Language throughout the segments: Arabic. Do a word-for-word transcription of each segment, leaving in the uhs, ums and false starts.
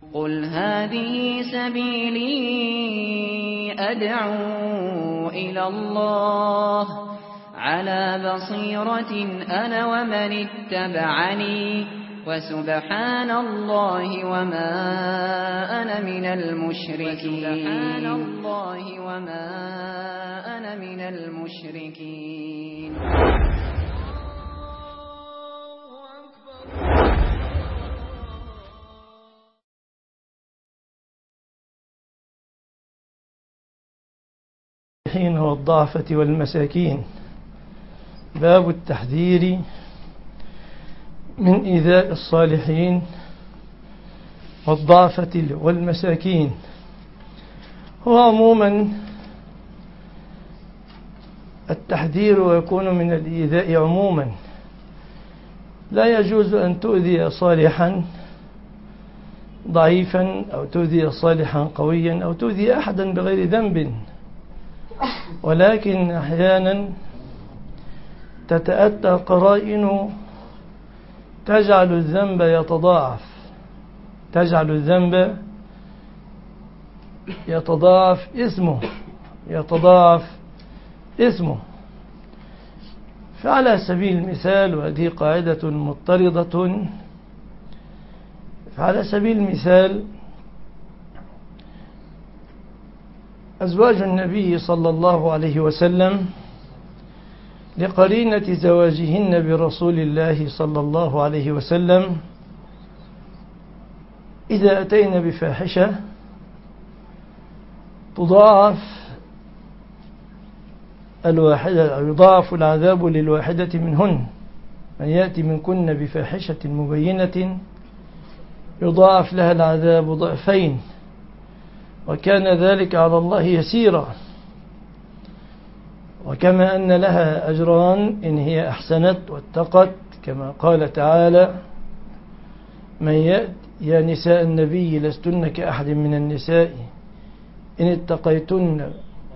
قل هذه سبيلي أدعو إلى الله على بصيرة أنا ومن اتبعني وسبحان الله وما أنا من المشركين سبحان الله وما أنا من المشركين. والضعفة والمساكين. باب التحذير من إيذاء الصالحين والضعفة والمساكين. هو عموما التحذير يكون من الإيذاء عموما، لا يجوز أن تؤذي صالحا ضعيفا أو تؤذي صالحا قويا أو تؤذي أحدا بغير ذنب، ولكن أحيانا تتأتى قرائن تجعل الذنب يتضاعف تجعل الذنب يتضاعف اسمه يتضاعف اسمه فعلى سبيل المثال، وهذه قاعدة مضطردة، فعلى سبيل المثال أزواج النبي صلى الله عليه وسلم لقرينة زواجهن برسول الله صلى الله عليه وسلم إذا أتينا بفاحشة تضاعف الواحدة أو يضاعف العذاب للواحدة منهن. من يأتي منكن بفاحشة مبينة يضاعف لها العذاب ضعفين وكان ذلك على الله يسيرا. وكما أن لها أجران إن هي أحسنت واتقت، كما قال تعالى: من يأت يا نساء النبي لستن كأحد من النساء إن اتقيتن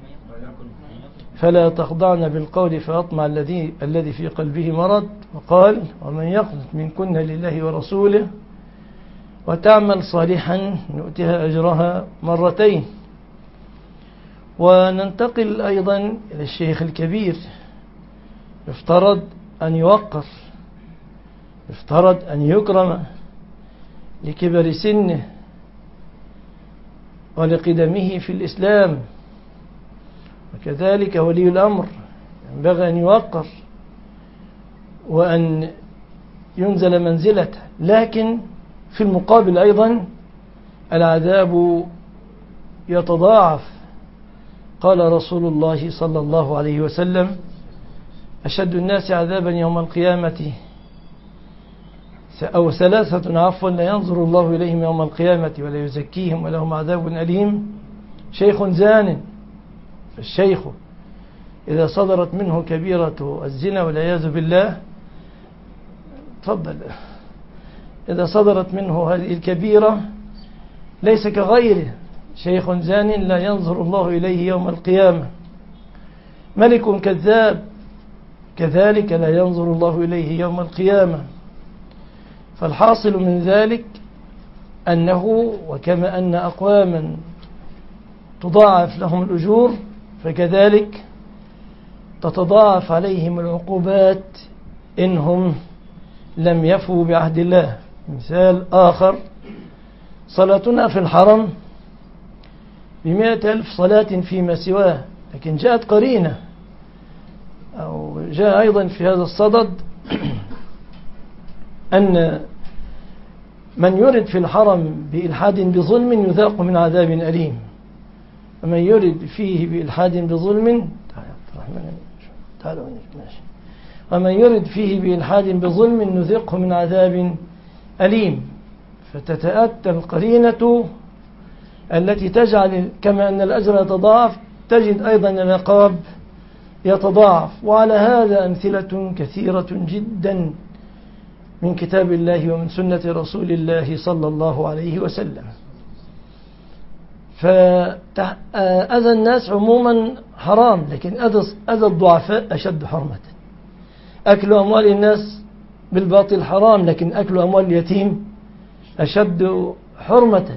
فلا تخضعن بالقول فيطمع الذي الذي في قلبه مرض. وقال: ومن يقنت منكن لله ورسوله وتعمل صالحا نؤتها أجرها مرتين. وننتقل أيضا إلى الشيخ الكبير، يفترض أن يوقر، يفترض أن يكرم لكبر سنه ولقدمه في الإسلام، وكذلك ولي الأمر ينبغي أن يوقر وأن ينزل منزلته، لكن في المقابل أيضا العذاب يتضاعف. قال رسول الله صلى الله عليه وسلم: أشد الناس عذابا يوم القيامة أو ثلاثة عفوا لا ينظر الله إليهم يوم القيامة ولا يزكيهم ولهم عذاب أليم: شيخ زان، فالشيخ إذا صدرت منه كبيرة الزنا والعياذ بالله تفضل إذا صدرت منه هذه الكبيرة ليس كغيره، شيخ زان لا ينظر الله إليه يوم القيامة. ملك كذاب كذلك لا ينظر الله إليه يوم القيامة. فالحاصل من ذلك أنه وكما أن أقواما تضاعف لهم الأجور فكذلك تتضاعف عليهم العقوبات إنهم لم يفوا بعهد الله. مثال آخر: صلاتنا في الحرم بمئة ألف صلاة فيما سواه، لكن جاءت قرينة أو جاء أيضا في هذا الصدد أن من يرد في الحرم بإلحاد بظلم يذاق من عذاب أليم، ومن يرد فيه بإلحاد بظلم ومن يرد فيه بإلحاد بظلم نذقه من عذاب أليم. فتتأتى القرينة التي تجعل كما أن الأجر يتضاعف تجد أيضا العقاب يتضاعف. وعلى هذا أمثلة كثيرة جدا من كتاب الله ومن سنة رسول الله صلى الله عليه وسلم. فأذى الناس عموما حرام، لكن أذى الضعفاء أشد حرمة. أكل أموال الناس بالباطل حرام، لكن أكل أموال اليتيم أشد حرمة،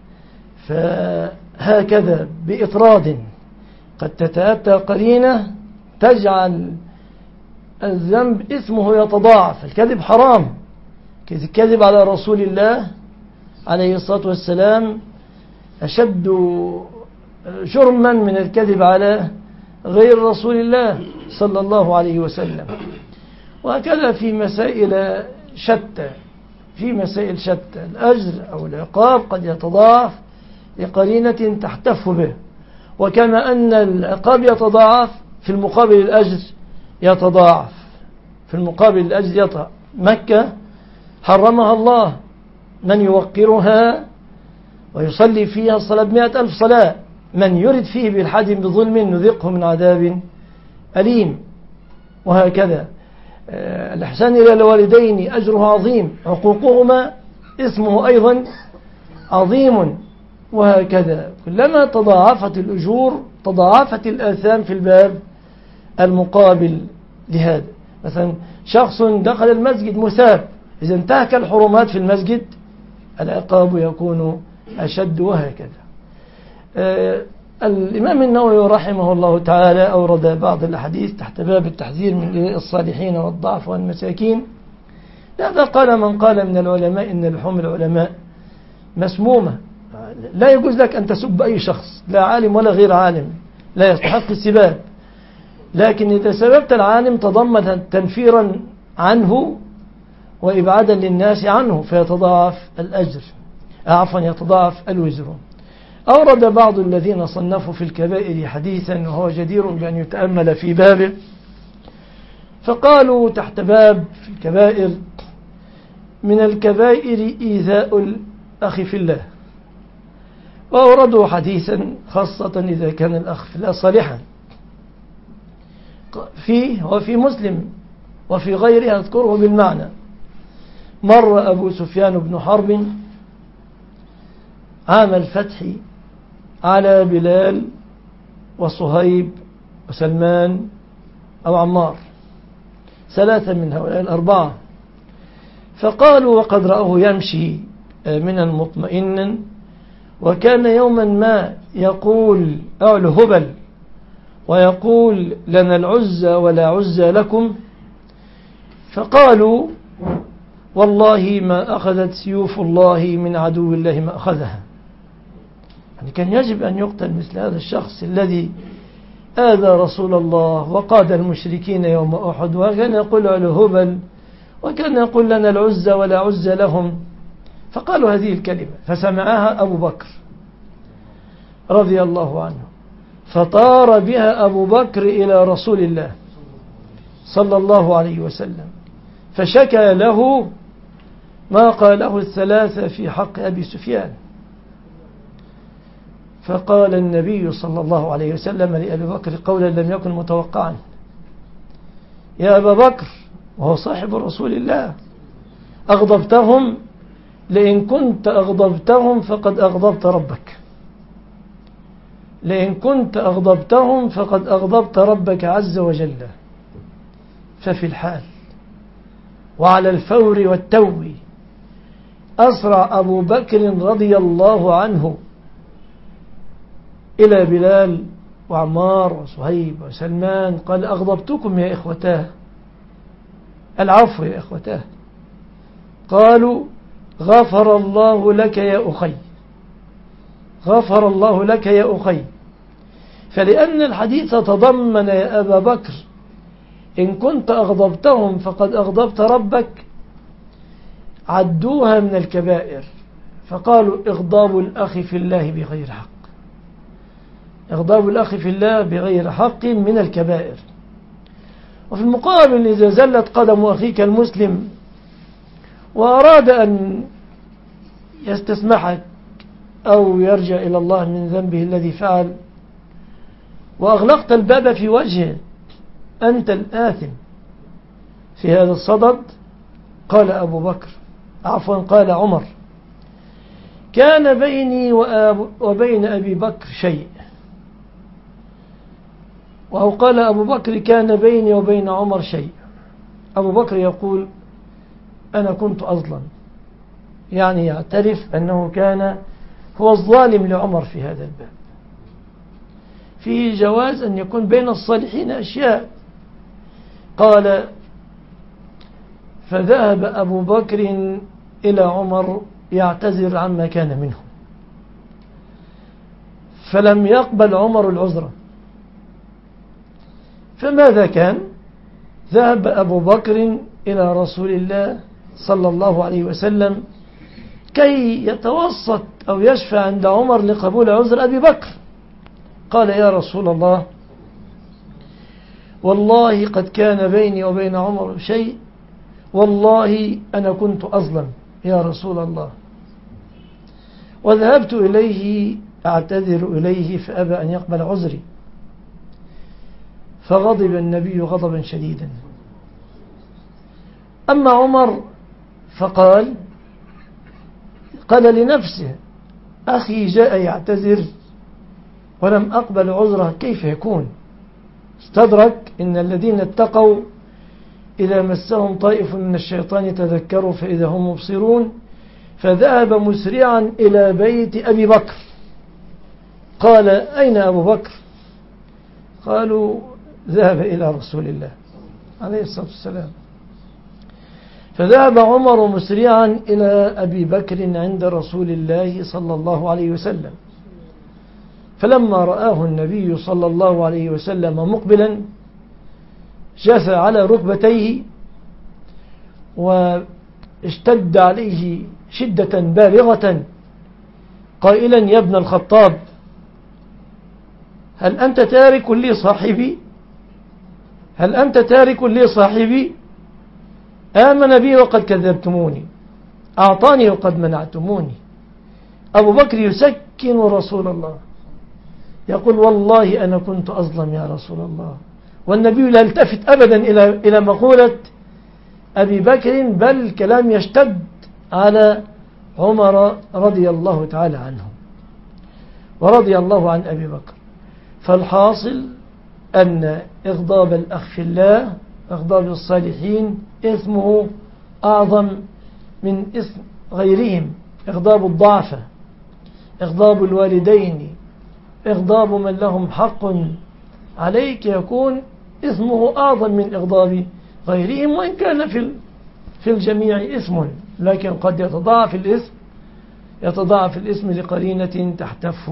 فهكذا بإطراد قد تتأتى قرينة تجعل الذنب اسمه يتضاعف. الكذب حرام، الكذب على رسول الله عليه الصلاة والسلام أشد جرما من الكذب على غير رسول الله صلى الله عليه وسلم. وهكذا في مسائل شتى، في مسائل شتى الأجر أو العقاب قد يتضاعف لقرينة تحتف به، وكما أن العقاب يتضاعف في المقابل الأجر يتضاعف، في المقابل الأجر يتضاعف. مكة حرمها الله، من يوقرها ويصلي فيها الصلاة بمئة ألف صلاة، من يرد فيه بالحد بظلم نذقه من عذاب أليم. وهكذا الإحسان إلى الوالدين أجره عظيم، عقوقهما اسمه أيضا عظيم. وهكذا كلما تضاعفت الأجور تضاعفت الآثام في الباب المقابل لهذا. مثلا شخص دخل المسجد مثاب، إذا انتهك الحرمات في المسجد العقاب يكون أشد. وهكذا آه الإمام النووي رحمه الله تعالى أورد بعض الأحاديث تحت باب التحذير من الصالحين والضعف والمساكين. لهذا قال من قال من العلماء إن لحوم العلماء مسمومة. لا يجوز لك أن تسب أي شخص، لا عالم ولا غير عالم، لا يستحق السباب، لكن إذا سببت العالم تضمن تنفيرا عنه وإبعادا للناس عنه فيتضاعف الأجر، عفوا يتضاعف الوزر. أورد بعض الذين صنفوا في الكبائر حديثا وهو جدير بأن يتأمل في بابه، فقالوا تحت باب في الكبائر: من الكبائر إيذاء الأخ في الله. وأوردوا حديثا خاصة إذا كان الأخ في الله صالحا، فيه وفي مسلم وفي غيره أذكره بالمعنى. مر أبو سفيان بن حرب عام الفتح على بلال وصهيب وسلمان أو عمار، ثلاثة من هؤلاء الأربعة، فقالوا وقد رأوه يمشي آمنا مطمئنا، وكان يوما ما يقول أعلى هبل ويقول لنا العزى ولا عزى لكم، فقالوا والله ما أخذت سيوف الله من عدو الله ما أخذها. يعني كان يجب أن يقتل مثل هذا الشخص الذي آذى رسول الله وقاد المشركين يوم أحد، وكان يقول على هبل وكان يقول لنا العزى ولا عزى لهم. فقالوا هذه الكلمة فسمعها أبو بكر رضي الله عنه، فطار بها أبو بكر إلى رسول الله صلى الله عليه وسلم، فشكى له ما قاله الثلاثة في حق أبي سفيان. فقال النبي صلى الله عليه وسلم لأبي بكر قولا لم يكن متوقعا: يا أبا بكر، وهو صاحب رسول الله، أغضبتهم؟ لئن كنت أغضبتهم فقد أغضبت ربك، لئن كنت أغضبتهم فقد أغضبت ربك عز وجل. ففي الحال وعلى الفور والتو أسرع أبو بكر رضي الله عنه إلى بلال وعمار وصهيب وسلمان، قال: أغضبتكم يا إخوتاه، العفو يا إخوتاه. قالوا: غفر الله لك يا أخي، غفر الله لك يا أخي. فلأن الحديث تضمن يا أبا بكر إن كنت أغضبتهم فقد أغضبت ربك، عدوها من الكبائر، فقالوا: إغضاب الأخ في الله بغير حق، إغضاب الأخ في الله بغير حق من الكبائر. وفي المقابل إذا زلت قدم أخيك المسلم وأراد أن يستسمحك أو يرجع إلى الله من ذنبه الذي فعل وأغلقت الباب في وجهه، أنت الآثم في هذا الصدد. قال أبو بكر عفوا قال عمر: كان بيني وبين أبي بكر شيء، أو قال أبو بكر: كان بيني وبين عمر شيء. أبو بكر يقول: أنا كنت أظلم، يعني يعترف أنه كان هو الظالم لعمر في هذا الباب. فيه جواز أن يكون بين الصالحين أشياء. قال: فذهب أبو بكر إلى عمر يعتذر عما كان منه، فلم يقبل عمر العذر. فماذا كان؟ ذهب أبو بكر إلى رسول الله صلى الله عليه وسلم كي يتوسط أو يشفع عند عمر لقبول عذر أبي بكر. قال: يا رسول الله، والله قد كان بيني وبين عمر شيء، والله أنا كنت أظلم يا رسول الله، وذهبت إليه أعتذر إليه فأبى أن يقبل عذري. فغضب النبي غضبا شديدا. أما عمر فقال قال لنفسه: أخي جاء يعتذر ولم أقبل عذره، كيف يكون؟ استدرك إن الذين اتقوا إذا مسهم طائف من الشيطان تذكروا فإذا هم مبصرون، فذهب مسرعا إلى بيت أبي بكر. قال: أين أبو بكر؟ قالوا: ذهب إلى رسول الله عليه الصلاة والسلام. فذهب عمر مسرعا إلى أبي بكر عند رسول الله صلى الله عليه وسلم، فلما رآه النبي صلى الله عليه وسلم مقبلا جثى على ركبتيه واشتد عليه شدة بالغة قائلا: يا ابن الخطاب، هل أنت تارك لي صاحبي؟ هل أنت تارك لي صاحبي؟ آمن بي وقد كذبتموني، أعطاني وقد منعتموني. أبو بكر يسكن رسول الله يقول: والله أنا كنت أظلم يا رسول الله. والنبي لا يلتفت أبدا إلى إلى مقولة أبي بكر، بل الكلام يشتد على عمر رضي الله تعالى عنه ورضي الله عن أبي بكر. فالحاصل أن إغضاب الأخ في الله، إغضاب الصالحين، إثمه أعظم من إثم غيرهم. إغضاب الضعفة، إغضاب الوالدين، إغضاب من لهم حق عليك يكون إثمه أعظم من إغضاب غيرهم، وإن كان في في الجميع إثم، لكن قد يتضاعف الإثم يتضاعف الإثم لقرينة تحتف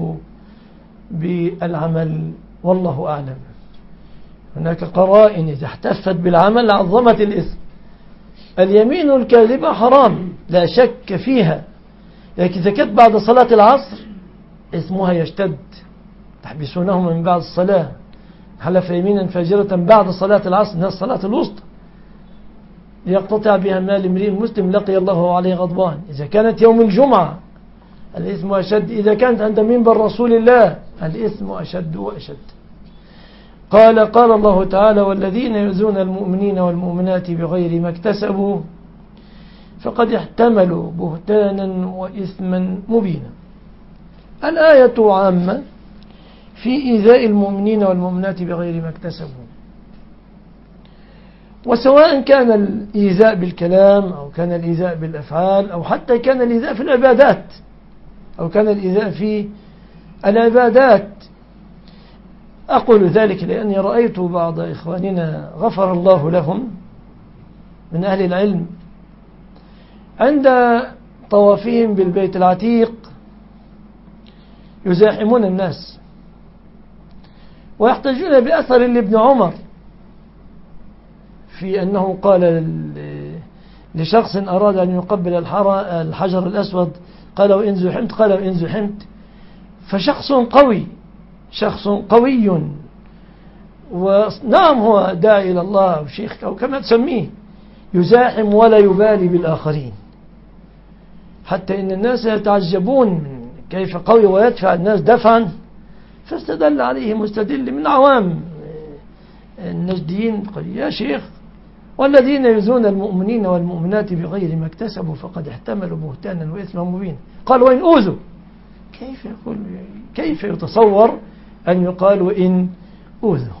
بالعمل، والله أعلم. هناك قرائن إذا احتفت بالعمل عظمت الإثم. اليمين الكاذبة حرام لا شك فيها، لكن إذا كانت بعد صلاة العصر إثمها يشتد. تحبسونهم من بعد الصلاة، حلف يمينا فاجرة بعد صلاة العصر من الصلاة الوسطى ليقتطع بها مال امرئ مسلم لقي الله عليه غضبان. إذا كانت يوم الجمعة الإثم أشد، إذا كانت عند منبر رسول الله الإثم أشد وأشد. قال قال الله تعالى: والذين يؤذون المؤمنين والمؤمنات بغير ما اكتسبوا فقد احتملوا بهتانا وإثما مبينا. الآية عامة في إيذاء المؤمنين والمؤمنات بغير ما اكتسبوا، وسواء كان الإيذاء بالكلام أو كان الإيذاء بالأفعال أو حتى كان الإيذاء في العبادات أو كان الإيذاء في العبادات. أقول ذلك لأني رأيت بعض إخواننا غفر الله لهم من أهل العلم عند طوافهم بالبيت العتيق يزاحمون الناس ويحتجون بأثر لابن عمر في أنه قال لشخص أراد أن يقبل الحجر الأسود قال: وإن زحمت؟ قال: وإن زحمت. فشخص قوي شخص قوي ونعم هو داعي إلى الله أو شيخ أو كما تسميه، يزاحم ولا يبالي بالآخرين، حتى إن الناس يتعجبون كيف قوي ويدفع الناس دفعا. فاستدل عليه مستدل من عوام النجديين قال: يا شيخ، والذين يؤذون المؤمنين والمؤمنات بغير ما اكتسبوا فقد احتملوا بهتانا وإثما مبينا. قال: وإن أوذوا؟ كيف يقول كيف يتصور أن يقال وإن أوذوا؟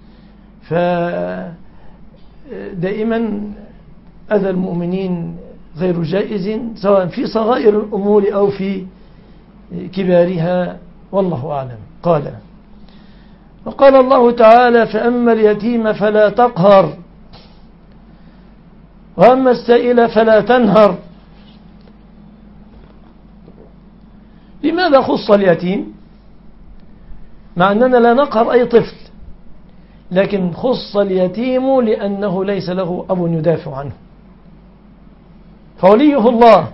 فدائما أذى المؤمنين غير جائز سواء في صغائر الأمور أو في كبارها، والله أعلم. قال وقال الله تعالى: فأما اليتيم فلا تقهر وأما السائل فلا تنهر. لماذا خص اليتيم مع أننا لا نقهر أي طفل، لكن خص اليتيم لأنه ليس له أب يدافع عنه فوليه الله،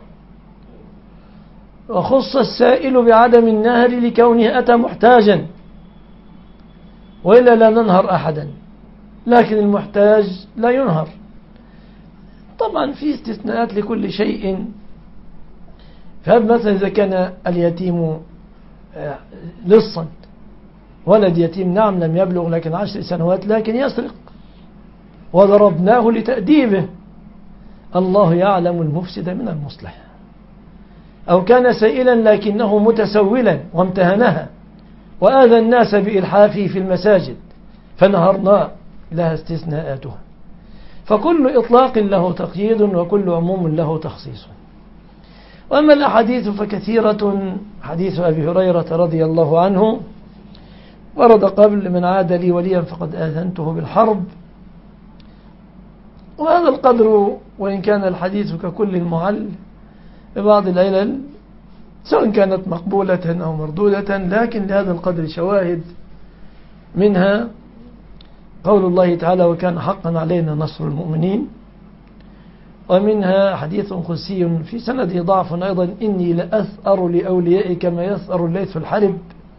وخص السائل بعدم النهر لكونه أتى محتاجا، وإلا لا ننهر أحدا، لكن المحتاج لا ينهر. طبعا في استثناءات لكل شيء، فهذا مثلا إذا كان اليتيم لصا، ولد يتيم نعم لم يبلغ لكن عشر سنوات لكن يسرق وضربناه لتأديبه، الله يعلم المفسد من المصلح. أو كان سائلا لكنه متسولا وامتهنها وآذى الناس بإلحافه في المساجد فنهرنا، لها استثناءاتها. فكل إطلاق له تقييد وكل عموم له تخصيص. وأما الأحاديث فكثيرة. حديث أبي هريرة رضي الله عنه ورد قبل: من عاد لي وليا فقد آذنته بالحرب. وهذا القدر وإن كان الحديث ككل المعل ببعض العلل سواء كانت مقبولة أو مردودة، لكن لهذا القدر شواهد، منها قول الله تعالى: وكان حقا علينا نصر المؤمنين. ومنها حديث قدسي في سنده ضعف أيضا: إني لأثأر لأوليائي كما يثأر الليث في الحرب.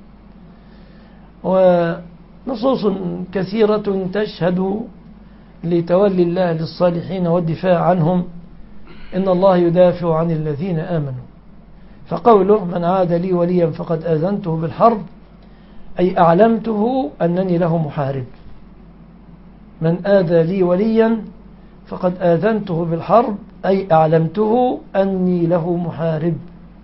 ونصوص كثيرة تشهد لتولي الله للصالحين والدفاع عنهم، إن الله يدافع عن الذين آمنوا. فقوله: من عاد لي وليا فقد آذنته بالحرب، أي أعلمته أنني له محارب. من آذى لي وليا فقد آذنته بالحرب، أي أعلمته أني له محارب.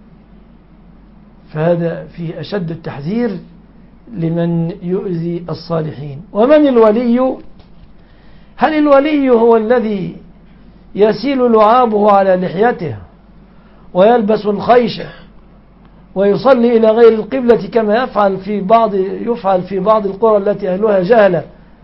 فهذا في أشد التحذير لمن يؤذي الصالحين. ومن الولي؟ هل الولي هو الذي يسيل لعابه على لحيته ويلبس الخيشة ويصلي إلى غير القبلة كما يفعل في بعض يفعل في بعض القرى التي أهلها جهلة؟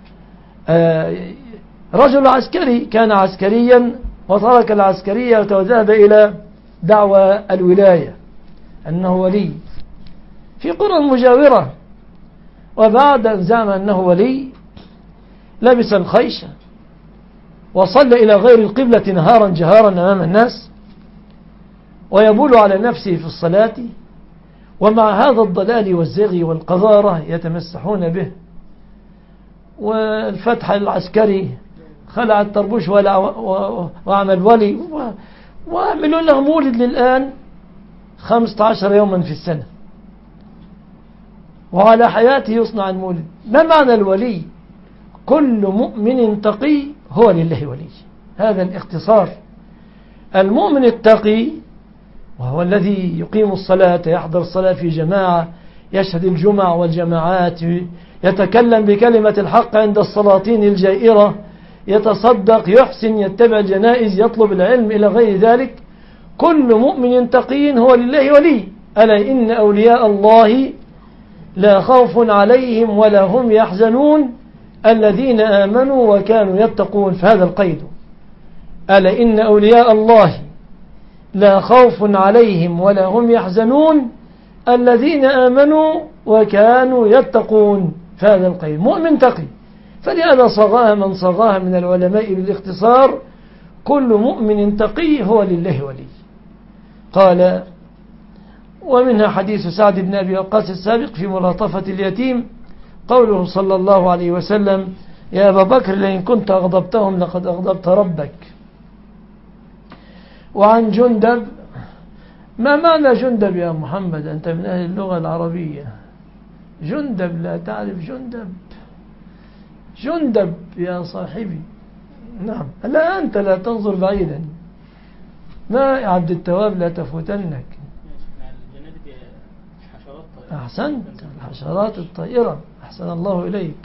رجل عسكري كان عسكريا وترك العسكرية وذهب إلى دعوى الولاية أنه ولي في قرى مجاورة، وبعد أن زعم أنه ولي لبس الخيشة وصلى إلى غير القبلة نهارا جهارا أمام الناس ويبول على نفسه في الصلاة، ومع هذا الضلال والزغي والقذارة يتمسحون به. والفتح العسكري خلع الطربوش وعمل ولي وعملوا له مولد للآن خمسة عشر يوما في السنة، وعلى حياته يصنع المولد. ما معنى الولي؟ كل مؤمن تقي هو لله ولي، هذا الاختصار. المؤمن التقي وهو الذي يقيم الصلاة، يحضر الصلاة في جماعة، يشهد الجمع والجماعات، يتكلم بكلمة الحق عند السلاطين الجائرة، يتصدق، يحسن، يتبع الجنائز، يطلب العلم إلى غير ذلك. كل مؤمن تقي هو لله ولي. ألا إن أولياء الله لا خوف عليهم ولا هم يحزنون الذين آمنوا وكانوا يتقون. فهذا القيد: ألا إن أولياء الله لا خوف عليهم ولا هم يحزنون الذين آمنوا وكانوا يتقون. فهذا القيد مؤمن تقي. فلهذا صغاها من صغاها من العلماء بالاختصار: كل مؤمن تقي هو لله ولي. قال: ومنها حديث سعد بن أبي وقاص السابق في ملاطفة اليتيم، قوله صلى الله عليه وسلم: يا أبا بكر لئن كنت أغضبتهم لقد أغضبت ربك. وعن جندب: ما معنى جندب يا محمد؟ أنت من أهل اللغة العربية. جندب لا تعرف جندب؟ جندب يا صاحبي. نعم، لا أنت لا تنظر بعيدا، ما عبد التواب لا تفوتنك. أحسنت، الحشرات الطائرة، أحسن الله إليك.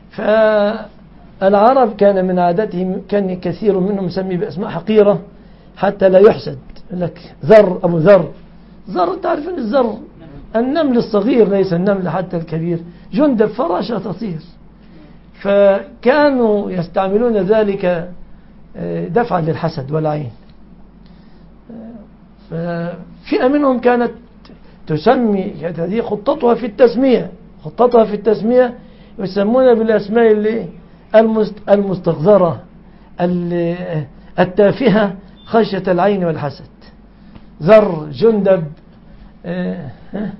فالعرب كان من عادتهم، كان كثير منهم يسمي بأسماء حقيرة حتى لا يحسد. لك ذر أبو ذر، ذر تعرفين الذر النمل الصغير ليس النمل حتى الكبير، جندب فراشة تطير. فكانوا يستعملون ذلك دفعا للحسد والعين. ففئة منهم كانت تسمي، هذه خطتها في التسمية، خطتها في التسمية يسمون بالأسماء اللي المستغذرة التافهة خشية العين والحسد. ذر، جندب، آه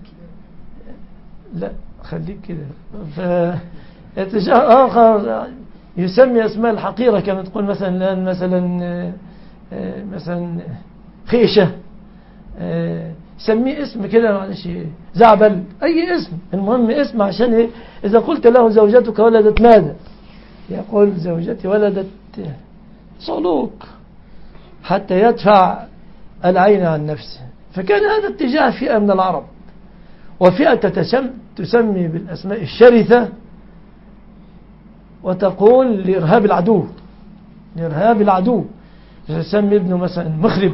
لا خليك كده. فاتجاه آخر يسمي أسماء الحقيرة كما تقول مثلا الآن مثلا آه مثلا خيشة، آه سميه اسم كده معلش، زعبل، أي اسم، المهم اسم عشان إيه؟ إذا قلت له زوجتك ولدت ماذا؟ يقول زوجتي ولدت صعلوك، حتى يدفع العين عن نفسه. فكان هذا اتجاه فئة من العرب، وفئة تتسم تسمي بالأسماء الشرثة وتقول لإرهاب العدو، لإرهاب العدو. يسمي ابنه مثلا مخرب،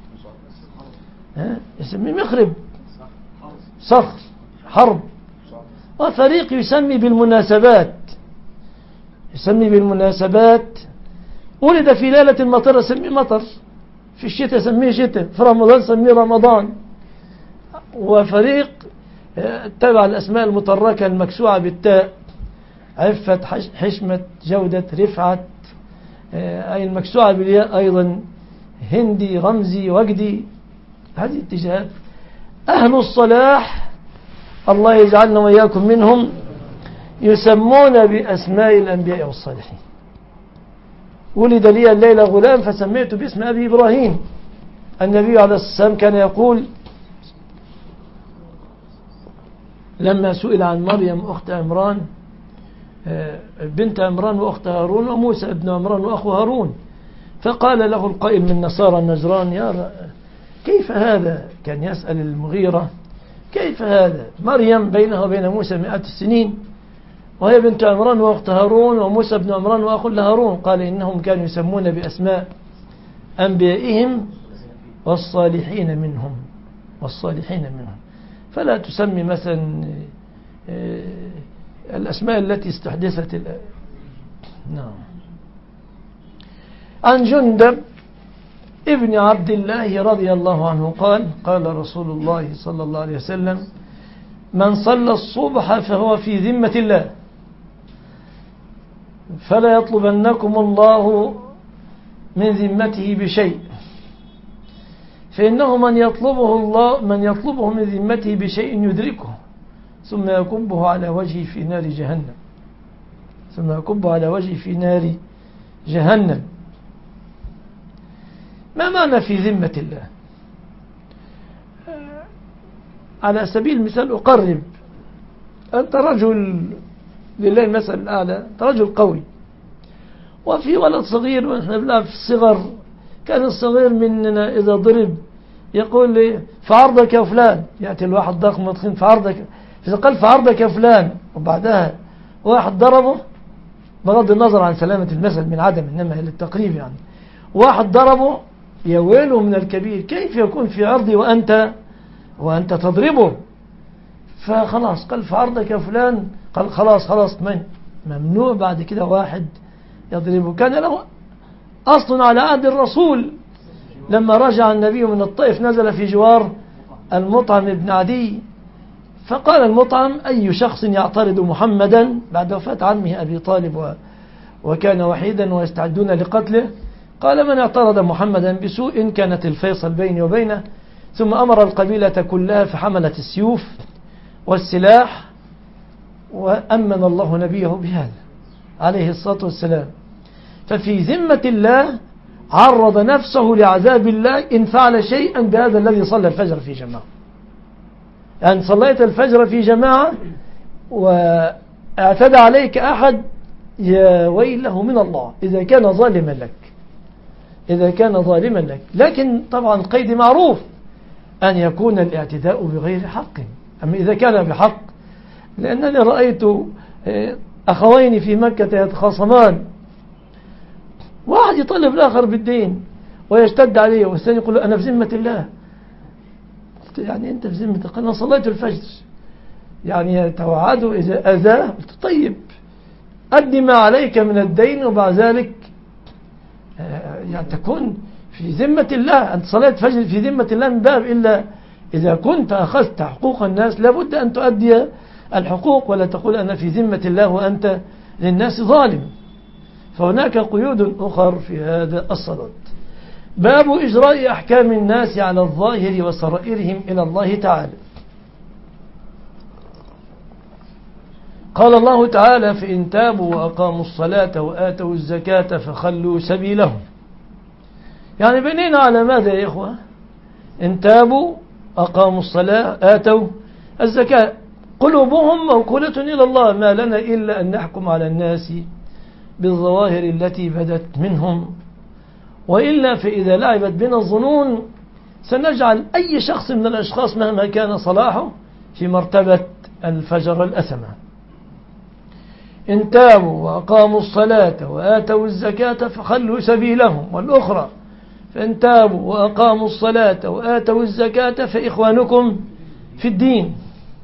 يسمي مخرب، صخر، حرب. وفريق يسمي بالمناسبات، يسمي بالمناسبات. ولد في ليلة المطر سميه مطر، في الشتاء سميه شتاء، في رمضان سميه رمضان. وفريق تبع الأسماء المتركة المكسوعة بالتاء، عفة، حشمة، جودة، رفعة، أي المكسوعة بالياء أيضا، هندي، رمزي، وجدي. هذه اتجاهات. أهل الصلاح الله يجعلنا وإياكم منهم يسمون بأسماء الأنبياء والصالحين. ولد لي الليلة غلام فسميته باسم أبي إبراهيم. النبي عليه الصلاة والسلام كان يقول لما سئل عن مريم أخت عمران بنت عمران وأخت هارون وموسى ابن عمران وأخو هارون، فقال له القائل من نصارى النجران يا كيف هذا؟ كان يسأل المغيرة كيف هذا؟ مريم بينها وبين موسى مئات السنين، وهي بنت عمران وأخت هارون وموسى ابن عمران وأخو لهارون. قال إنهم كانوا يسمون بأسماء أنبيائهم والصالحين منهم، والصالحين منهم. فلا تسمي مثلا الأسماء التي استحدثت. نعم. عن جندب ابن عبد الله رضي الله عنه قال قال رسول الله صلى الله عليه وسلم من صلى الصبح فهو في ذمة الله فلا يطلبنكم الله من ذمته بشيء، فإنه من يطلبه الله من يطلبه من ذمته بشيء يدركه ثم يكبه على وجهه في نار جهنم ثم يكبه على وجهه في نار جهنم. ما معنى في ذمة الله؟ على سبيل المثال أقرب، أنت رجل لله المثل الأعلى، أنت رجل قوي وفي ولد صغير، ونحن بنلعب في الصغر، كان الصغير مننا إذا ضرب يقول لي في عرضك يا فلان، يأتي الواحد ضخم مضخم في عرضك، إذا قال في عرضك يا فلان وبعدها واحد ضربه، بغض النظر عن سلامة المثل من عدم إنما للتقريب، يعني واحد ضربه يا ويله من الكبير، كيف يكون في عرضي وأنت وأنت تضربه؟ فخلاص قال في عرضك يا فلان، قال خلاص خلاص من ممنوع بعد كده واحد يضربه. كان له أصل على عهد الرسول لما رجع النبي من الطائف نزل في جوار المطعم ابن عدي، فقال المطعم أي شخص يعترض محمدا بعد وفاة عمه أبي طالب وكان وحيدا ويستعدون لقتله؟ قال من اعترض محمدا بسوء كانت الفيصل بيني وبينه. ثم أمر القبيلة كلها فحملت السيوف والسلاح، وأمن الله نبيه بهذا عليه الصلاة والسلام. ففي ذمة الله عرض نفسه لعذاب الله إن فعل شيئا بهذا الذي صلى الفجر في جماعة. يعني صليت الفجر في جماعة واعتدى عليك أحد، يا ويله من الله إذا كان ظالما لك، إذا كان ظالما لك. لكن طبعا قيد معروف أن يكون الاعتداء بغير حق. أما إذا كان بحق، لأنني رأيت أخوين في مكة يتخاصمان، واحد يطلب الآخر بالدين ويشتد عليه، والثاني يقول له أنا في ذمة الله. يعني أنت في ذمة الله؟ أنا صليت الفجر. يعني توعده إذا أذاه قلت طيب أدي ما عليك من الدين، وبعد ذلك يعني تكون في ذمة الله. أنت صليت فجر في ذمة الله من باب، إلا إذا كنت أخذت حقوق الناس لابد أن تؤدي الحقوق، ولا تقول أنا في ذمة الله وأنت للناس ظالم. فهناك قيود أخر في هذا الصدد. باب إجراء أحكام الناس على الظاهر وسرائرهم إلى الله تعالى. قال الله تعالى فإن تابوا وأقاموا الصلاة وآتوا الزكاة فخلوا سبيلهم. يعني بنينا على ماذا يا إخوة؟ إن تابوا أقاموا الصلاة آتوا الزكاة، قلوبهم موكولة إلى الله، ما لنا إلا أن نحكم على الناس بالظواهر التي بدت منهم، وإلا فإذا لعبت بنا الظنون سنجعل أي شخص من الأشخاص مهما كان صلاحه في مرتبة الفجر الأثمة. إن تابوا وأقاموا الصلاة وآتوا الزكاة فخلوا سبيلهم. والأخرى فإن تابوا وأقاموا الصلاة وآتوا الزكاة فإخوانكم في الدين.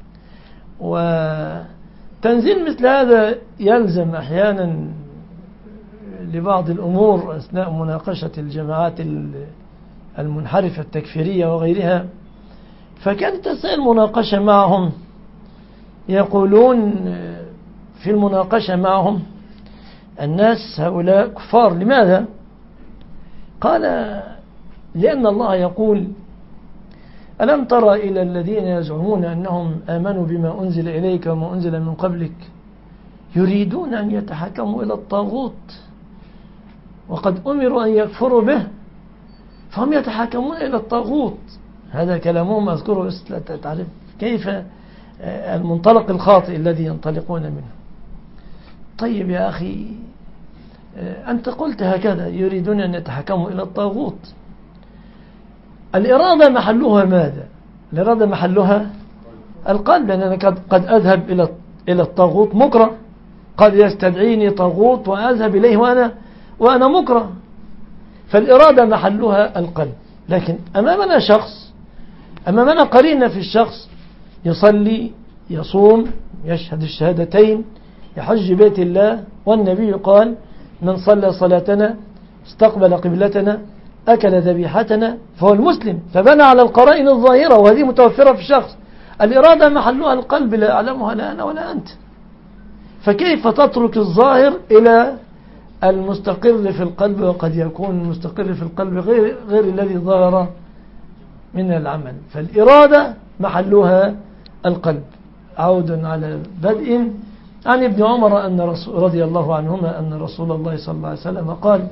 وتنزيل مثل هذا يلزم أحيانا لبعض الأمور أثناء مناقشة الجماعات المنحرفة التكفيرية وغيرها، فكانت تسأل المناقشة معهم يقولون في المناقشة معهم الناس هؤلاء كفار. لماذا؟ قال لأن الله يقول ألم ترى إلى الذين يزعمون أنهم آمنوا بما أنزل إليك وما أنزل من قبلك يريدون أن يتحكموا إلى الطاغوت وقد أمروا أن يكفروا به فهم يتحكمون إلى الطاغوت. هذا كلامهم أذكره، بس لا تعرف كيف المنطلق الخاطئ الذي ينطلقون منه. طيب يا أخي أنت قلت هكذا يريدون أن يتحكموا إلى الطاغوت. الإرادة محلها ماذا؟ الإرادة محلها القلب، لأن أنا قد أذهب إلى إلى الطاغوت مكره، قد يستدعيني طاغوت وأذهب إليه وأنا وأنا مكره. فالإرادة محلها القلب. لكن أمامنا شخص، أمامنا قرينة في الشخص يصلي يصوم يشهد الشهادتين يحج بيت الله، والنبي قال من صلى صلاتنا استقبل قبلتنا أكل ذبيحتنا فهو المسلم. فبنى على القرائن الظاهرة وهذه متوفرة في الشخص. الإرادة محلها القلب لا يعلمها لا أنا ولا أنت. فكيف تترك الظاهر إلى المستقر في القلب، وقد يكون المستقر في القلب غير, غير الذي ظهر من العمل. فالإرادة محلها القلب. عود على بدء عن ابن عمر أن رسول رضي الله عنهما أن رسول الله صلى الله عليه وسلم قال،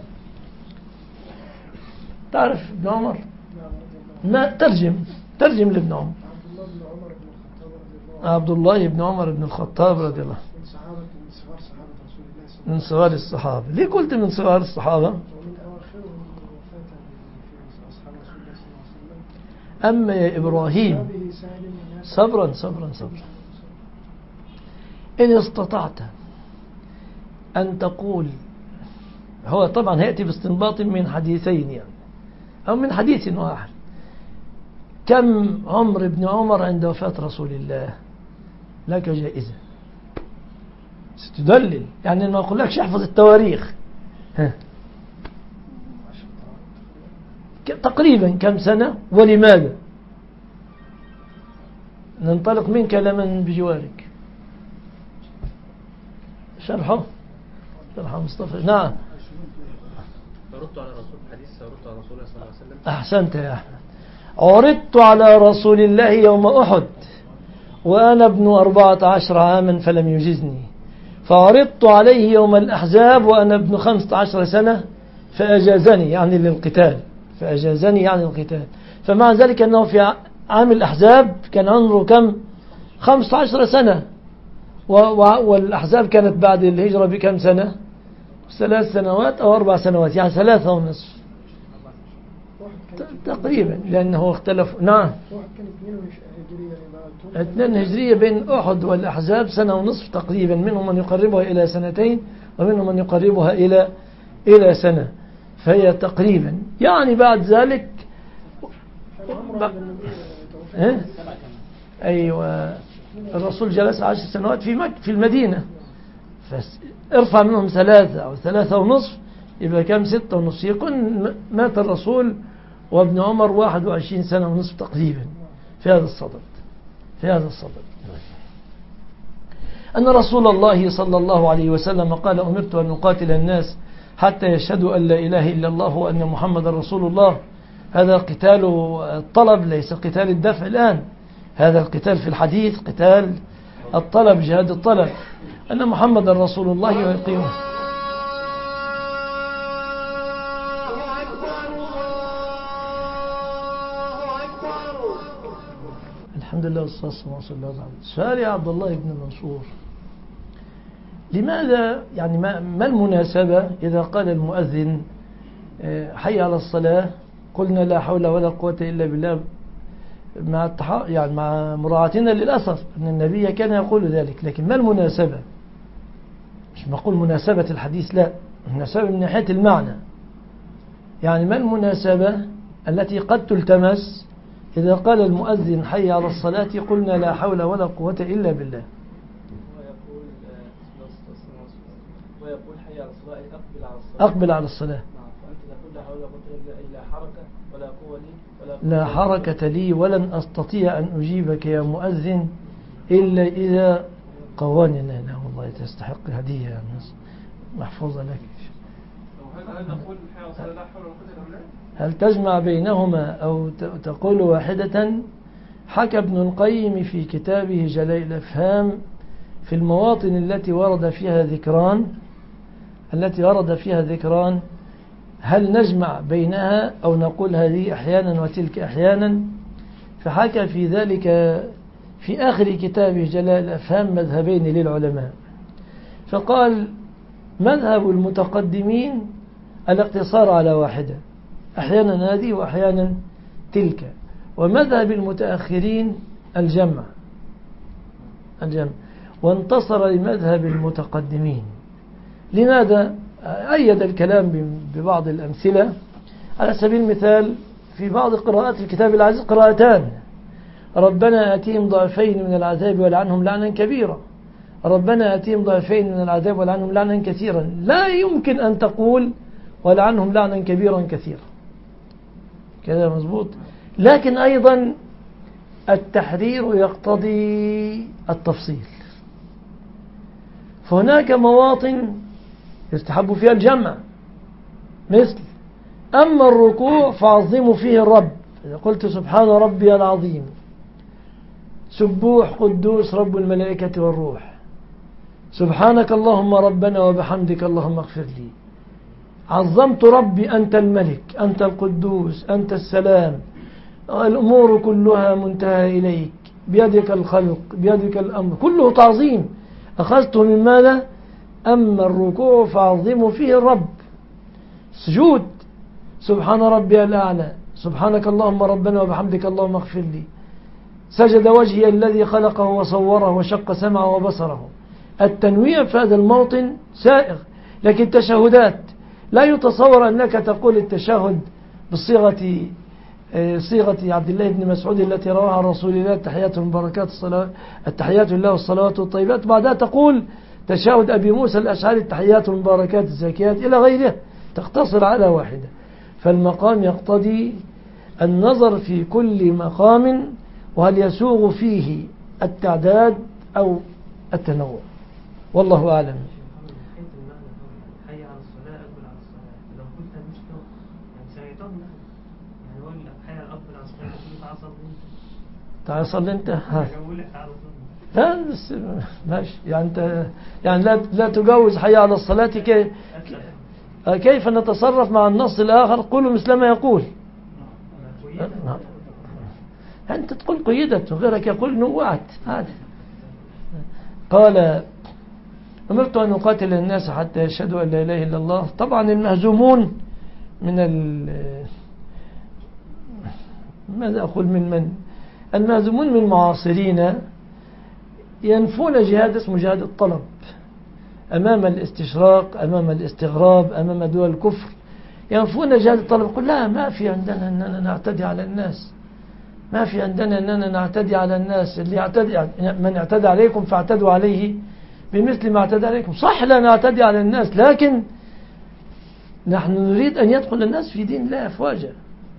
تعرف ابن عمر؟ ما ترجم ترجم لابن عمر. عبد الله بن عمر بن الخطاب رضي الله من صغار الصحابة. ليه قلت من صغار الصحابة؟ أما يا إبراهيم صبرا صبرا صبرا إن استطعت أن تقول، هو طبعا هيأتي باستنباط من حديثين يعني أو من حديث واحد، كم عمر ابن عمر عند وفاة رسول الله؟ لك جائزة ستدلل، يعني ما أقول لكش احفظ التواريخ. ها. تقريبا كم سنة ولماذا؟ ننطلق منك لمن بجوارك. شرحه شرحه مصطفى. نعم. عرضت على رسول حديث عرضت على رسول الله صلى الله عليه وسلم. أحسنت يا أحمد. عرضت على رسول الله يوم أحد وأنا ابن أربعة عشر عاما فلم يجزني، فعرضت عليه يوم الأحزاب وأنا ابن خمسة عشر سنة فأجازني يعني للقتال، فأجازني يعني القتال. فمع ذلك أنه في عام الأحزاب كان عمره كم؟ خمسة عشر سنة، والأحزاب كانت بعد الهجرة بكم سنة؟ ثلاث سنوات أو أربع سنوات، يعني ثلاثة ونصف تقريبا، لأنه اختلف. نعم اثنين هجرية بين أحد والأحزاب سنة ونصف تقريبا، منهم من يقربها إلى سنتين ومنهم من يقربها إلى إلى سنة. فهي تقريبا يعني بعد ذلك ب... إيه؟ أيوة الرسول جلس عشر سنوات في مكة في المدينة، فارفع منهم ثلاثة أو ثلاثة ونصف يبقى كم؟ ستة ونصف. يكون مات الرسول وابن عمر واحد وعشرين سنة ونصف تقريبا في هذا الصدد في هذا الصدد أن رسول الله صلى الله عليه وسلم قال: أمرت أن أقاتل الناس حتى يشهدوا أن لا إله إلا الله وأن محمد رسول الله. هذا قتال الطلب ليس قتال الدفع الآن، هذا القتال في الحديث قتال الطلب، جهاد الطلب، أن محمد رسول الله ويقيمه. الحمد لله والصلاة والسلام على رسول الله. سؤال يا عبد الله بن منصور: لماذا يعني ما, ما المناسبة إذا قال المؤذن حي على الصلاة قلنا لا حول ولا قوة إلا بالله، مع التح... يعني مع مراعاتنا للأثر أن النبي كان يقول ذلك، لكن ما المناسبة؟ مش نقول مناسبة الحديث، لا، مناسبة من ناحية المعنى. يعني ما المناسبة التي قد تلتمس إذا قال المؤذن حي على الصلاة قلنا لا حول ولا قوة إلا بالله؟ ويقول حي على الصلاة أقبل على الصلاة أقبل على الصلاة. فأنت تقول لا حول ولا قوة إلا حركة ولا قوة لي ولا قوة لا حركة لي ولن أستطيع أن أجيبك يا مؤذن إلا إذا قواني. لا لا والله تستحق هدية يا الناس محفوظة لك. هل نقول حي على الصلاة لا حول ولا قوة إلا بالله؟ هل تجمع بينهما أو تقول واحدة؟ حكى ابن القيم في كتابه جلاء الأفهام في المواطن التي ورد فيها ذكران التي ورد فيها ذكران هل نجمع بينها أو نقول هذه أحيانا وتلك أحيانا؟ فحكى في ذلك في آخر كتابه جلاء الأفهام مذهبين للعلماء، فقال: مذهب المتقدمين الاقتصار على واحدة، أحيانا هذه وأحيانا تلك، ومذهب المتأخرين الجمع الجمع وانتصر لمذهب المتقدمين. لماذا؟ أيد الكلام ببعض الأمثلة. على سبيل المثال في بعض قراءات الكتاب العزيز قراءتان: ربنا آتيهم ضعفين من العذاب ولعنهم لعنا كبيرا، ربنا آتيهم ضعفين من العذاب ولعنهم لعنا كثيرا. لا يمكن أن تقول ولعنهم لعنا كبيرا كثيرا، كذا مظبوط. لكن أيضا التحرير يقتضي التفصيل، فهناك مواطن يستحب فيها الجمع، مثل: أما الركوع فعظموا فيه الرب، إذا قلت سبحان ربي العظيم، سبوح قدوس رب الملائكة والروح، سبحانك اللهم ربنا وبحمدك اللهم اغفر لي، عظمت ربي أنت الملك أنت القدوس أنت السلام، الأمور كلها منتهى إليك، بيدك الخلق بيدك الأمر، كله تعظيم. أخذته من ماذا؟ أما الركوع فعظموا فيه الرب. سجود: سبحان ربي الأعلى، سبحانك اللهم ربنا وبحمدك اللهم اغفر لي، سجد وجهي الذي خلقه وصوره وشق سمعه وبصره. التنويع في هذا الموطن سائغ، لكن تشهدات لا يتصور أنك تقول التشهد بالصيغة صيغة عبد الله بن مسعود التي رواها عن رسول الله: التحيات والبركات الصلوات التحيات لله والصلوات والطيبات، بعدها تقول تشهد أبي موسى الأشعري: التحيات والبركات الزكيات، إلى غيره، تقتصر على واحدة. فالمقام يقتضي النظر في كل مقام وهل يسوغ فيه التعداد أو التنوع، والله أعلم. تعال صلي انت. ها لا بس ماشي، يعني انت يعني لا لا تجوز حي على الصلاة. كيف كيف نتصرف مع النص الآخر؟ قولوا مثل ما يقول. أنت تقول قيدت وغيرك يقول نوعت. هذا قال: أمرت أن أقاتل الناس حتى يشهدوا أن لا إله إلا الله. طبعا المهزومون من ال ماذا أقول من من المهزومون من معاصرين ينفون جهاد اسمه جهاد الطلب أمام الاستشراق، أمام الاستغراب، أمام دول الكفر. ينفون جهاد الطلب. يقول لا، ما في عندنا أننا نعتدي على الناس، ما في عندنا أننا نعتدي على الناس. اللي يعتدي، من اعتدى عليكم فاعتدوا عليه بمثل ما اعتدى عليكم. صح، لا نعتدي على الناس، لكن نحن نريد أن يدخل الناس في دين الله أفواجا.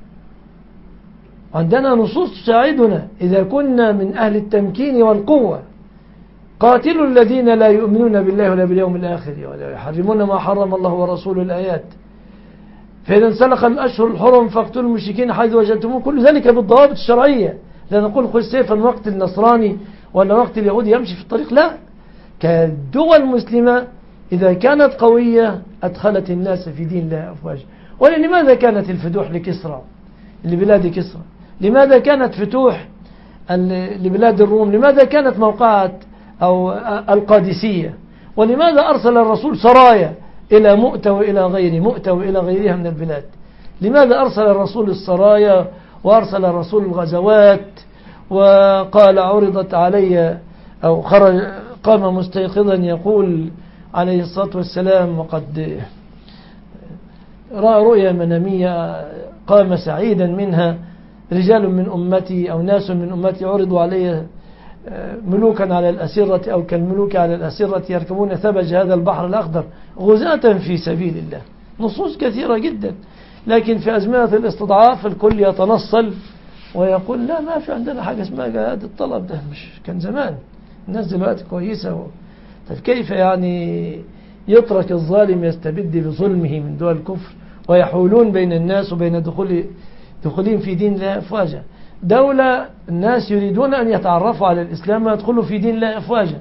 عندنا نصوص تساعدنا إذا كنا من أهل التمكين والقوة. قاتلوا الذين لا يؤمنون بالله ولا باليوم الآخر ولا يحرمون ما حرم الله ورسوله الآيات. فإذا انسلخ الأشهر الحرم فاقتلوا المشركين حيث وجدتموه. كل ذلك بالضوابط الشرعية. لا نقول خذ سيفا وقت النصراني ولا وقت اليهودي يمشي في الطريق، لا. كدول مسلمة إذا كانت قوية أدخلت الناس في دين الله أفواجا. ولماذا كانت الفتوح لكسرى لبلاد كسرى؟ لماذا كانت فتوح لبلاد الروم؟ لماذا كانت موقعة أو القادسية؟ ولماذا أرسل الرسول سرايا إلى مؤتة وإلى غير مؤتة وإلى غيرها من البلاد؟ لماذا أرسل الرسول السرايا وأرسل الرسول الغزوات وقال عرضت علي أو خرج قام مستيقظا يقول عليه الصلاة والسلام وقد رأى رؤيا منامية قام سعيدا منها: رجال من أمتي أو ناس من أمتي عرضوا علي ملوكا على الأسرة أو كالملوك على الأسرة يركبون ثبج هذا البحر الأخضر غزاة في سبيل الله. نصوص كثيرة جدا، لكن في أزمنة الاستضعاف الكل يتنصل ويقول لا، ما في عندنا حاجة اسمها جهاد الطلب، ده مش كان زمان، الناس دلوقتي كويسة و... طيب كيف يعني يترك الظالم يستبد بظلمه من دول الكفر ويحولون بين الناس وبين دخول دخولين في دين الله أفواجا؟ دولة الناس يريدون أن يتعرفوا على الإسلام ويدخلوا في دين الله أفواجا،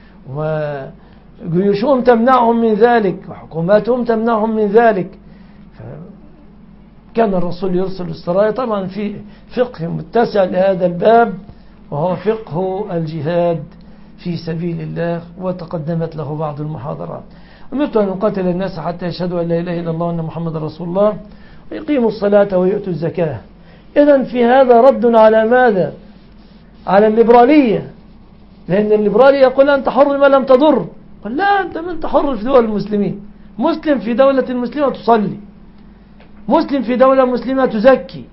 وجيوشهم تمنعهم من ذلك وحكوماتهم تمنعهم من ذلك. كان الرسول يرسل السرايا. طبعا في فقه متسع لهذا الباب وهو فقه الجهاد في سبيل الله، وتقدمت له بعض المحاضرات. أمرت أن نقاتل الناس حتى يشهدوا أن لا إله إلا الله وأن محمد رسول الله ويقيموا الصلاة ويؤتوا الزكاة. إذن في هذا رد على ماذا؟ على الليبرالية، لأن الليبرالي يقول أنت حر ما لم تضر. قال لا، أنت من تحر في دول المسلمين. مسلم في دولة مسلمة تصلي، مسلم في دولة مسلمة تزكي.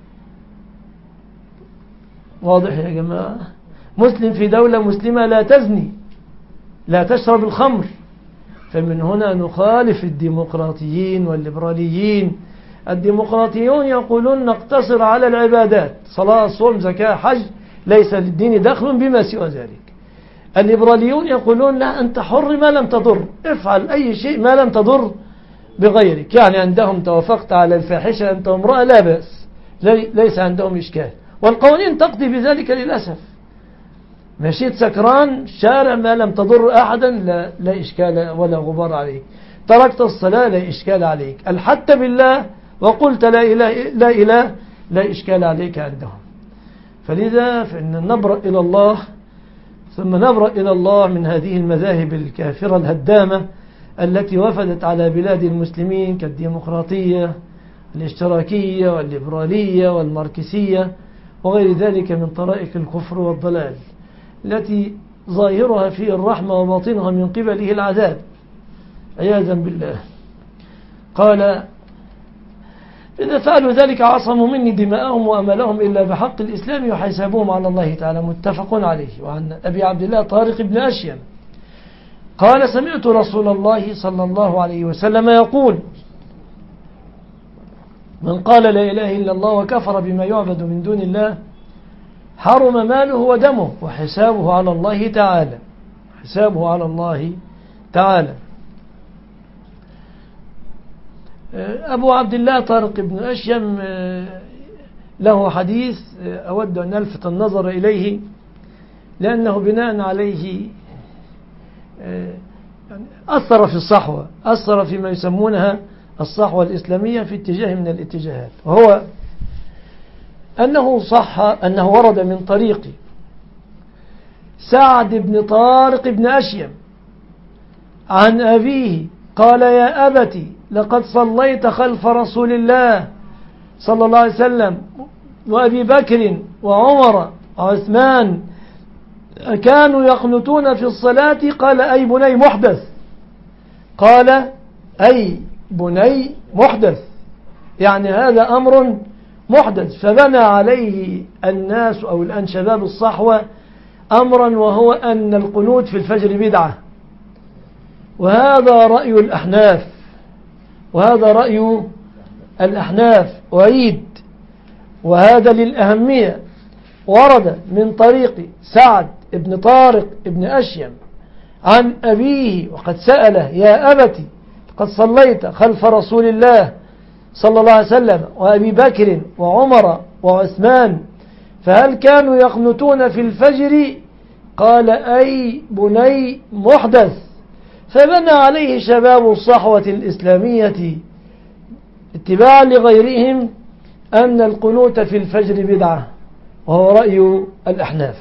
واضح يا جماعة؟ مسلم في دولة مسلمة لا تزني، لا تشرب الخمر. فمن هنا نخالف الديمقراطيين والليبراليين. الديمقراطيون يقولون نقتصر على العبادات، صلاة صوم زكاة حج، ليس للدين دخل بما سوى ذلك. الليبراليون يقولون لا، أنت حر ما لم تضر، افعل أي شيء ما لم تضر بغيرك. يعني عندهم توافقت على الفاحشة أنت وامرأة لا بأس، ليس عندهم إشكال، والقوانين تقضي بذلك للأسف. مشيت سكران شارع ما لم تضر أحدا، لا, لا إشكال ولا غبار عليك. تركت الصلاة لا إشكال عليك. الحدت بالله وقلت لا إله لا إله لا إشكال عليك عندهم. فلذا فإن نبرأ إلى الله، ثم نبرأ إلى الله من هذه المذاهب الكافرة الهدامة التي وفدت على بلاد المسلمين كالديمقراطية الاشتراكية والليبرالية والماركسية وغير ذلك من طرائق الكفر والضلال، التي ظاهرها فيه الرحمة وباطنها من قبله العذاب عياذا بالله. قال: إذا فعلوا ذلك عصموا مني دماءهم وأملهم إلا بحق الإسلام وحسابهم على الله تعالى. متفق عليه. وعن أبي عبد الله طارق بن أشيم قال: سمعت رسول الله صلى الله عليه وسلم يقول: من قال لا إله إلا الله وكفر بما يعبد من دون الله حرم ماله ودمه وحسابه على الله تعالى. حسابه على الله تعالى. أبو عبد الله طارق بن أشيم له حديث أود أن ألفت النظر إليه، لأنه بناء عليه أثر في الصحوة، أثر فيما يسمونها الصحوة الإسلامية في اتجاه من الاتجاهات، وهو أنه صح أنه ورد من طريق سعد بن طارق بن أشيم عن أبيه قال: يا أبتي لقد صليت خلف رسول الله صلى الله عليه وسلم وأبي بكر وعمر وعثمان كانوا يقنتون في الصلاة. قال: أي بني محدث. قال: أي بني محدث. يعني هذا أمر محدث. فبنى عليه الناس أو الآن شباب الصحوة أمرا، وهو أن القنوت في الفجر بدعة، وهذا رأي الأحناف وهذا رأي الأحناف وعيد، وهذا للأهمية. ورد من طريق سعد بن طارق بن أشيم عن أبيه وقد سأله: يا أبتي قد صليت خلف رسول الله صلى الله عليه وسلم وأبي بكر وعمر وعثمان، فهل كانوا يقنتون في الفجر؟ قال: أي بني محدث. فبنى عليه شباب الصحوة الإسلامية اتباعا لغيرهم أن القنوت في الفجر بدعة، وهو رأي الأحناف.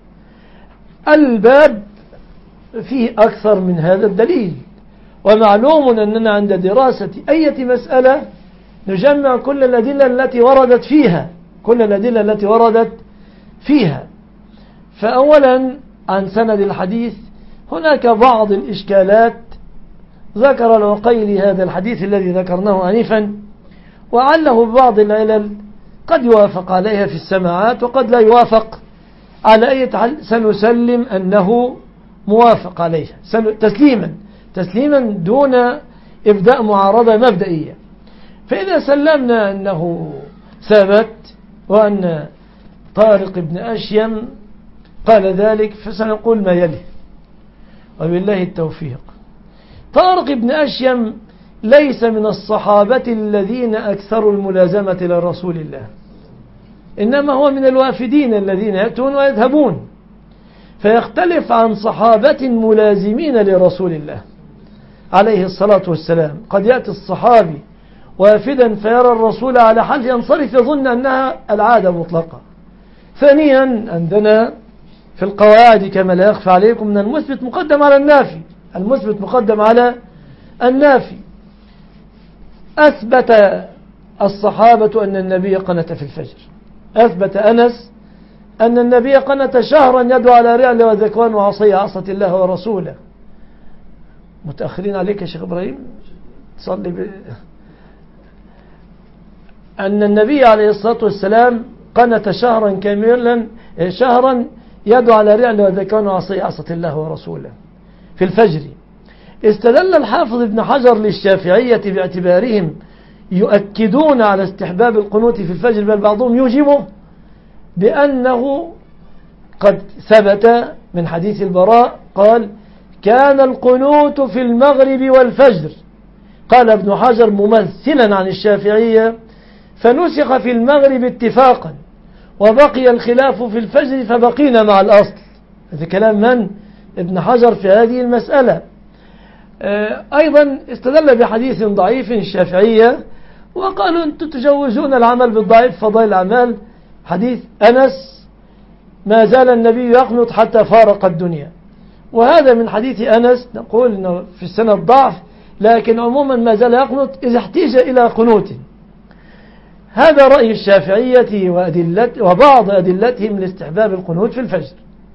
الباب فيه أكثر من هذا الدليل، ومعلوم أننا عند دراسة أي مسألة نجمع كل الأدلة التي وردت فيها كل الأدلة التي وردت فيها. فأولا عن سند الحديث، هناك بعض الإشكالات ذكر العقيلي هذا الحديث الذي ذكرناه آنفا، وعله ببعض العلل قد يوافق عليها في السماعات وقد لا يوافق. على أي حال سنسلم أنه موافق عليها تسليما تسليما دون إبداء معارضة مبدئية. فإذا سلمنا أنه ثبت وأن طارق بن أشيم قال ذلك، فسنقول ما يلي وبالله التوفيق. طارق بن أشيم ليس من الصحابة الذين أكثروا الملازمة لرسول الله، إنما هو من الوافدين الذين يأتون ويذهبون، فيختلف عن صحابة ملازمين لرسول الله عليه الصلاة والسلام. قد يأتي الصحابي وافدا فيرى الرسول على حال ينصرف يظن أنها العادة مطلقة. ثانيا عندنا في القواعد كما لا يخفى عليكم من المثبت مقدم على النافي المثبت مقدم على النافي. أثبت الصحابة أن النبي قنت في الفجر. أثبت أنس أن النبي قنت شهرا يدعو على رعل وذكوان وعصي عصت الله ورسوله. متأخرين عليك يا شيخ إبراهيم تصلي ب... أن النبي عليه الصلاة والسلام قنت شهرا كاملا شهرا يدعو على رعل وذكوان وعصي عصت الله ورسوله في الفجر. استدل الحافظ ابن حجر للشافعية باعتبارهم يؤكدون على استحباب القنوت في الفجر، بل بعضهم يوجبه، بأنه قد ثبت من حديث البراء قال: كان القنوت في المغرب والفجر. قال ابن حجر ممثلا عن الشافعية: فنسخ في المغرب اتفاقا وبقي الخلاف في الفجر فبقينا مع الأصل. هذا كلام من؟ ابن حجر في هذه المسألة. أيضا استدل بحديث ضعيف الشافعية وقالوا أنتم تجوزون العمل بالضعيف فضائل الأعمال. حديث أنس: ما زال النبي يقنط حتى فارق الدنيا. وهذا من حديث أنس نقول أنه في السنة ضعف، لكن عموما ما زال يقنط إذا احتيج إلى قنوت. هذا رأي الشافعية وأدلت وبعض أدلتهم لاستحباب القنوت في الفجر.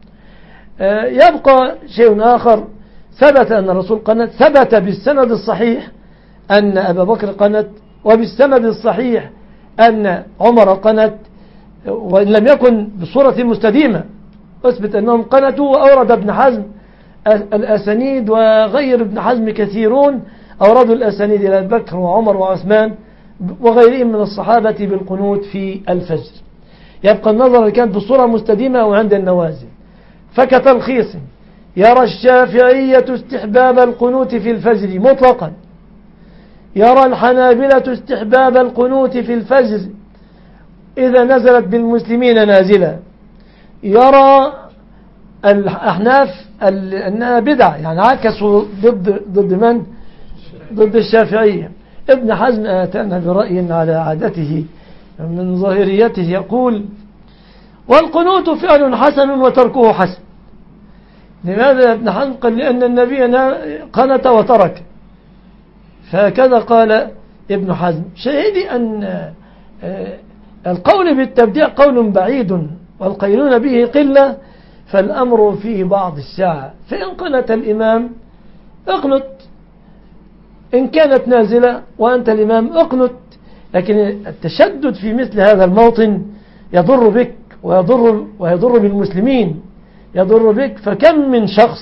يبقى شيء آخر، ثبت أن الرسول قنت، ثبت بالسند الصحيح أن أبا بكر قنت، وبالسند الصحيح أن عمر قنت، وإن لم يكن بصورة مستديمة أثبت أنهم قنتوا. وأورد ابن حزم الأسانيد وغير ابن حزم كثيرون أوردوا الأسانيد إلى أبي بكر وعمر وعثمان وغيرهم من الصحابة بالقنوت في الفجر. يبقى النظر كانت بصورة مستديمة أو عند النوازل. فكتلخيص: يرى الشافعية استحباب القنوت في الفجر مطلقا، يرى الحنابلة استحباب القنوت في الفجر إذا نزلت بالمسلمين نازلة، يرى الأحناف أنها بدعة، يعني عكسوا ضد ضد من؟ ضد الشافعية. ابن حزم آتانا برأي على عادته من ظاهريته يقول: والقنوت فعل حسن وتركه حسن. لماذا ابن حزم؟ قال: لأن النبي قنت وترك. فهكذا قال ابن حزم. شهدي أن القول بالتبديع قول بعيد والقيلون به قلة، فالأمر فيه بعض الساعة. فإن قنت الإمام اقنت، إن كانت نازلة وأنت الإمام اقنت، لكن التشدد في مثل هذا الموطن يضر بك ويضر, ويضر بالمسلمين، يضر بك. فكم من شخص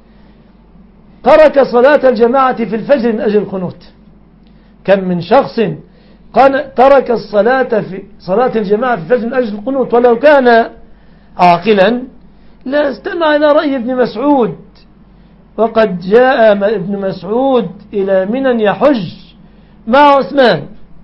ترك صلاة الجماعة في الفجر من أجل القنوت، كم من شخص ترك الصلاة في صلاة الجماعة في الفجر من أجل القنوت، ولو كان عاقلا لا استمع إلى رأي ابن مسعود. وقد جاء ابن مسعود إلى منى يحج مع عثمان،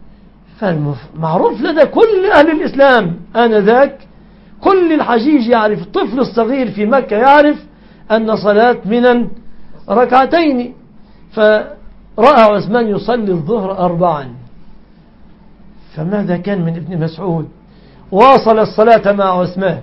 فالمعروف لدى كل أهل الإسلام آنذاك، كل الحجيج يعرف، الطفل الصغير في مكة يعرف أن صلاة منى ركعتين. فرأى عثمان يصلي الظهر أربعا، فماذا كان من ابن مسعود؟ واصل الصلاة مع عثمان.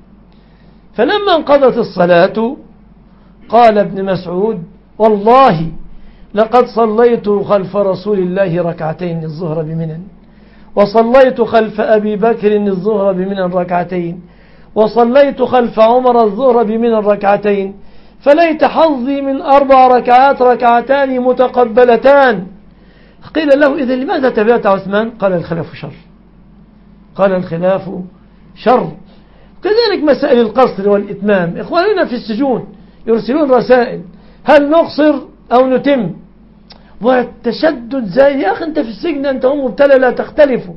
فلما انقضت الصلاة قال ابن مسعود: والله لقد صليت خلف رسول الله ركعتين الظهر بمنى، وصليت خلف أبي بكر الظهر بمنى ركعتين، وصليت خلف عمر الظهر بمنى ركعتين، فليت حظي من أربع ركعات ركعتان متقبلتان. قيل له: إذن لماذا تبعت عثمان؟ قال: الخلاف شر، قال: الخلاف شر. كذلك مسائل القصر والإتمام، إخواننا في السجون يرسلون رسائل: هل نقصر أو نتم؟ والتشدد زي يا أخي أنت في السجن، أنت هم مبتلى، لا تختلفوا.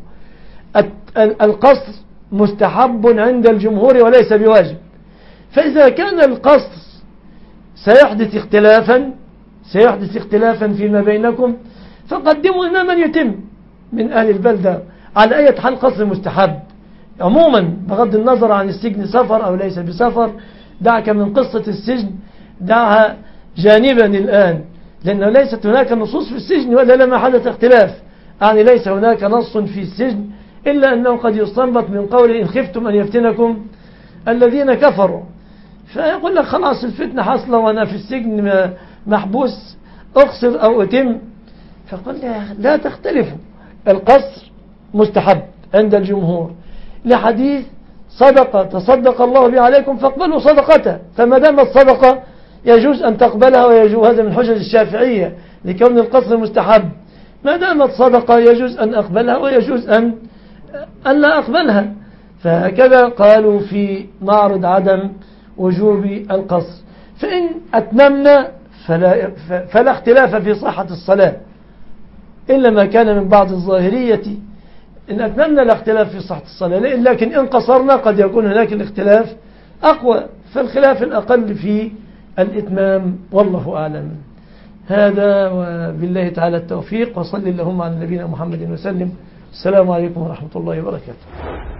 القصر مستحب عند الجمهور وليس بواجب. فإذا كان القصر سيحدث اختلافا سيحدث اختلافا فيما بينكم، فقدموا لنا من يتم من أهل البلدة. على أي حال قصر مستحب عموما، بغض النظر عن السجن سفر أو ليس بسفر. دعك من قصة السجن، دعها جانبا الآن، لأنه ليست هناك نصوص في السجن ولا لما حدث اختلاف. يعني ليس هناك نص في السجن إلا أنه قد يستنبط من قول: إن خفتم أن يفتنكم الذين كفروا. فيقول لك خلاص الفتنة حصلة وأنا في السجن محبوس، أقصر أو أتم. فقل لا تختلفوا، القصر مستحب عند الجمهور، لحديث: صدقة تصدق الله بها عليكم فاقبلوا صدقته. فما دامت صدقة يجوز أن تقبلها، ويجوز، هذا من حجج الشافعية لكون القصر مستحب. ما دامت صدقة يجوز أن أقبلها ويجوز أن أن لا أقبلها. فهكذا قالوا في معرض عدم وجوب القصر. فإن أتممنا فلا, فلا اختلاف في صحة الصلاة، إلا ما كان من بعض الظاهرية. إن أتممنا الاختلاف في صحة الصلاة، لكن إن قصرنا قد يكون هناك الاختلاف أقوى، فالخلاف الأقل في الإتمام، والله أعلم. هذا وبالله تعالى التوفيق، وصل اللهم على نبينا محمد وسلم. السلام عليكم ورحمة الله وبركاته.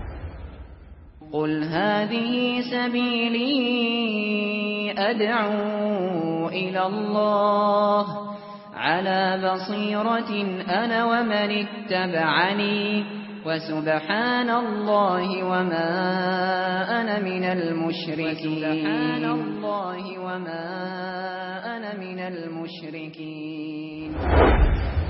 قل هذه سبيلي أدعو إلى الله على بصيرة أنا ومن اتبعني وسبحان الله وما أنا من المشركين سبحان الله وما أنا من المشركين.